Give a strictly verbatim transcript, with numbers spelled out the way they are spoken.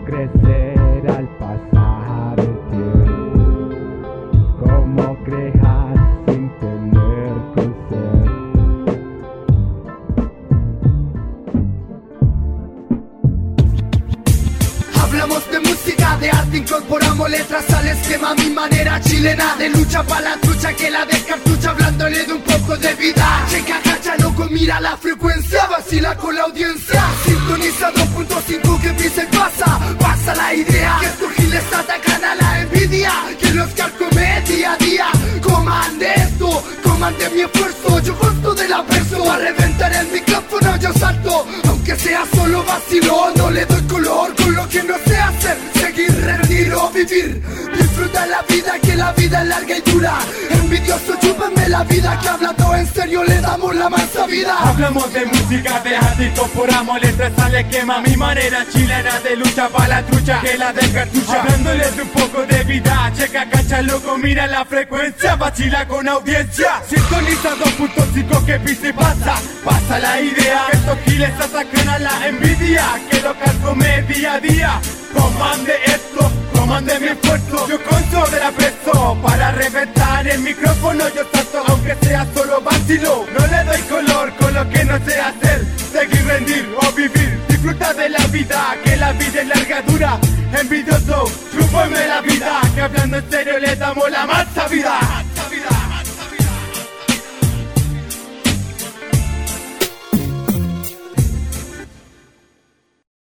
crecer al pasar el tiempo, cómo crear sin tener concepto. Hablamos de música, de arte, incorporamos letras al esquema, mi manera chilena de lucha pa' la trucha que la del cartucho, hablándole de un poco de vida. Checa, cacha, loco, mira la frecuencia, vacila con la audiencia. Sintoniza dos punto cinco que pisa y pasa, pasa la idea que estos giles atacan a la envidia, que los carcome día a día. Comande esto, comande mi esfuerzo, yo gosto de la verso, a reventar el micrófono yo salto, aunque sea solo vacilo, no le doy color con lo que no sé hacer, seguir, rendir o vivir. Disfruta la vida, que la vida es larga y dura. Envidioso, chúpenme la vida, que hablando en serio le damos la mansa vida. Hablamos de música, de arte, incorporamos letras al esquema, mi manera chilena de lucha pa' la trucha que la del cartucho, hablándoles de un poco de vida. Checa, cacha, loco, mira la frecuencia, vacila con audiencia. Sintoniza dos punto cinco que pisa y pasa, pasa la idea que estos giles atacan a la envidia, que lo carcome día a día. Comande esto, comande mi esfuerzo, yo con sobrepeso para reventar el micrófono yo salto, aunque sea solo vacilo, no le doy color con lo que no sé hacer, seguir, rendir o vivir. Disfruta de la vida, que la vida es larga, dura. Envidioso, chúpame la vida, que hablando en serio le damos la mansa vida.